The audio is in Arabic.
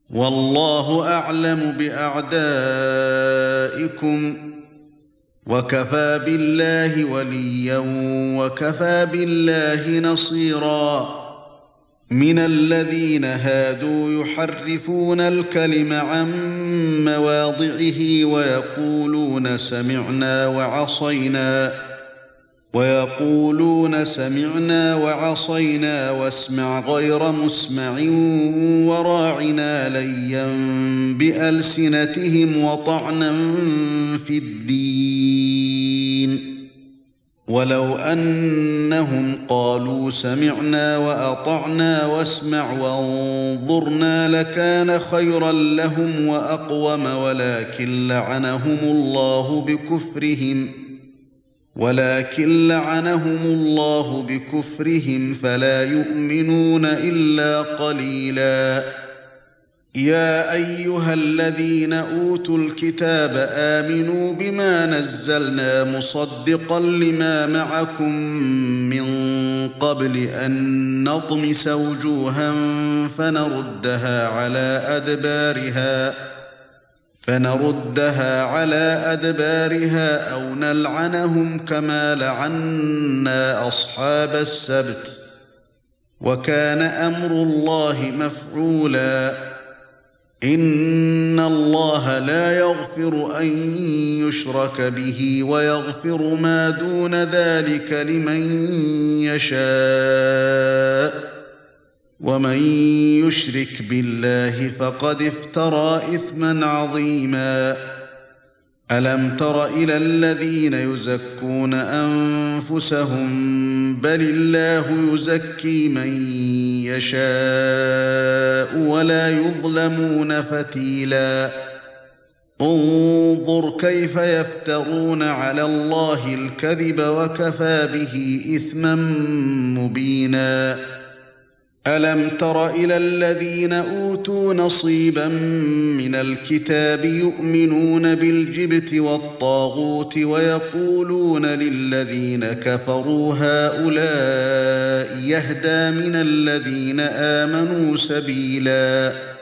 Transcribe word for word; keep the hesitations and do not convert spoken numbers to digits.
والله أعلم بأعدائكم وكفى بالله وليا وكفى بالله نصيرا من الذين هادوا يحرفون الكلم عن مواضعه ويقولون سمعنا وعصينا ويقولون سمعنا وعصينا واسمع غير مسمع وراعنا ليا بألسنتهم وطعنا في الدين ولو أنهم قالوا سمعنا وأطعنا واسمع وانظرنا لكان خيرا لهم وأقوم ولكن لعنهم الله بكفرهم ولكن لعنهم الله بكفرهم فلا يؤمنون إلا قليلا يا أيها الذين أوتوا الكتاب آمنوا بما نزلنا مصدقا لما معكم من قبل أن نطمس وجوها فنردها على أدبارها فنردها على أدبارها أو نلعنهم كما لعنا أصحاب السبت وكان أمر الله مفعولا إن الله لا يغفر أن يشرك به ويغفر ما دون ذلك لمن يشاء ومن يشرك بالله فقد افترى إثما عظيما ألم تر إلى الذين يزكون أنفسهم بل الله يزكي من يشاء ولا يظلمون فتيلا انظر كيف يفترون على الله الكذب وكفى به إثما مبينا ألم تر إلى الذين أوتوا نصيبا من الكتاب يؤمنون بالجبت والطاغوت ويقولون للذين كفروا هؤلاء يهدى من الذين آمنوا سبيلا